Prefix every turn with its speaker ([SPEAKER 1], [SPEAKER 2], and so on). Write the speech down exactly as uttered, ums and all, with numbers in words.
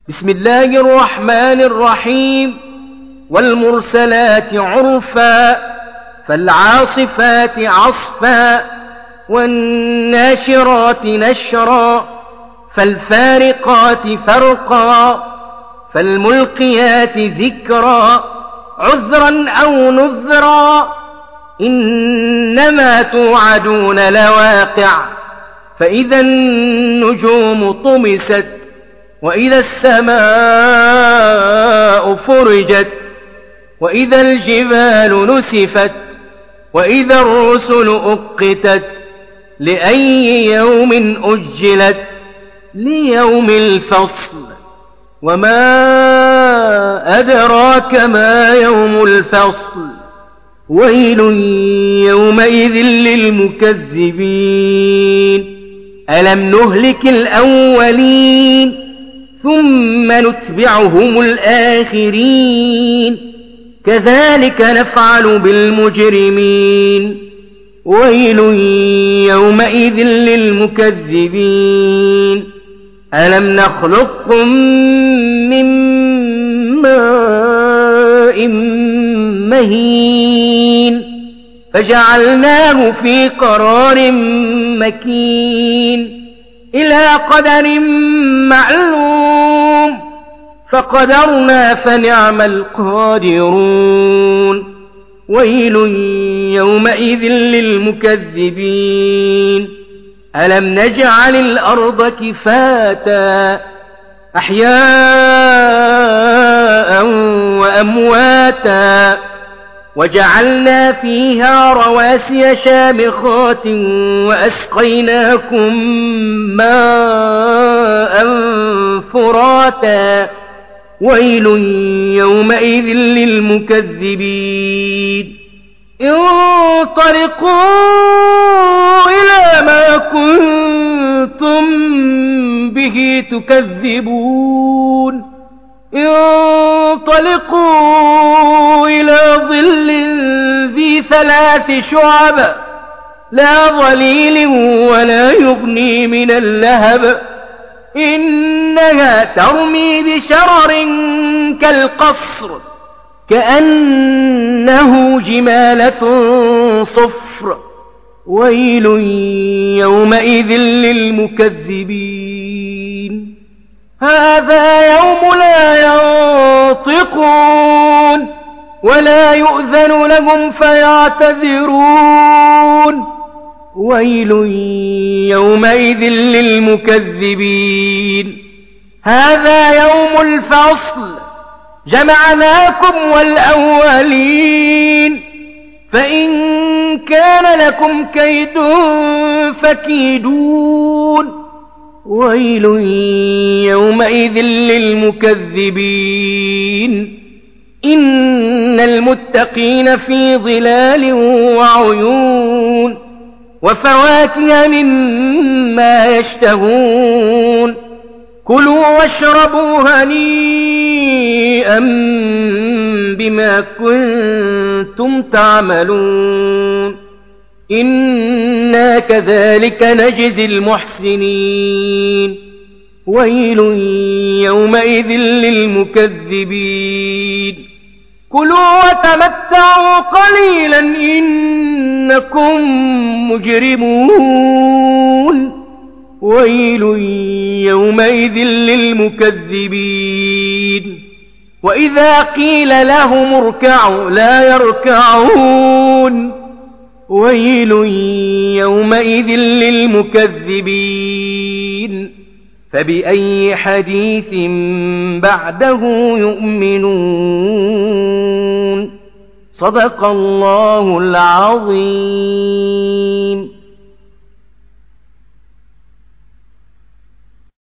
[SPEAKER 1] بسم الله الرحمن الرحيم والمرسلات عرفا فالعاصفات عصفا والناشرات نشرا فالفارقات فرقا فالملقيات ذكرا عذرا أو نذرا إنما توعدون لواقع فإذا النجوم طمست وإذا السماء فرجت وإذا الجبال نسفت وإذا الرسل أقتت لأي يوم أجلت ليوم الفصل وما أدراك ما يوم الفصل ويل يومئذ للمكذبين ألم نهلك الأولين ثم نتبعهم الآخرين كذلك نفعل بالمجرمين ويل يومئذ للمكذبين ألم نخلقكم من ماء مهين فجعلناه في قرار مكين إلى قدر معلوم فقدرنا فنعم القادرون ويل يومئذ للمكذبين ألم نجعل الأرض كفاتا أحياء وأمواتا وجعلنا فيها رواسي شامخات وأسقيناكم ماء فراتا ويل يومئذ للمكذبين انطلقوا إلى ما كنتم به تكذبون انطلقوا إلى ظل ذي ثلاث شعب لا ظليل ولا يغني من اللهب إنها ترمي بشرر كالقصر كأنه جمالة صفر ويل يومئذ للمكذبين هذا يوم لا ينطقون ولا يؤذن لهم فيعتذرون ويل يومئذ للمكذبين هذا يوم الفصل جمعناكم والأولين فإن كان لكم كيد فكيدون ويل يومئذ للمكذبين إن المتقين في ظلال وعيون وفواكه مما يشتهون كلوا واشربوا هنيئا بما كنتم تعملون إنا كذلك نجزي المحسنين ويل يومئذ للمكذبين كلوا وتمتعوا قليلا إنكم مجرمون ويل يومئذ للمكذبين وإذا قيل لهم اركعوا لا يركعون ويل يومئذ للمكذبين فبأي حديث بعده يؤمنون صدق الله العظيم.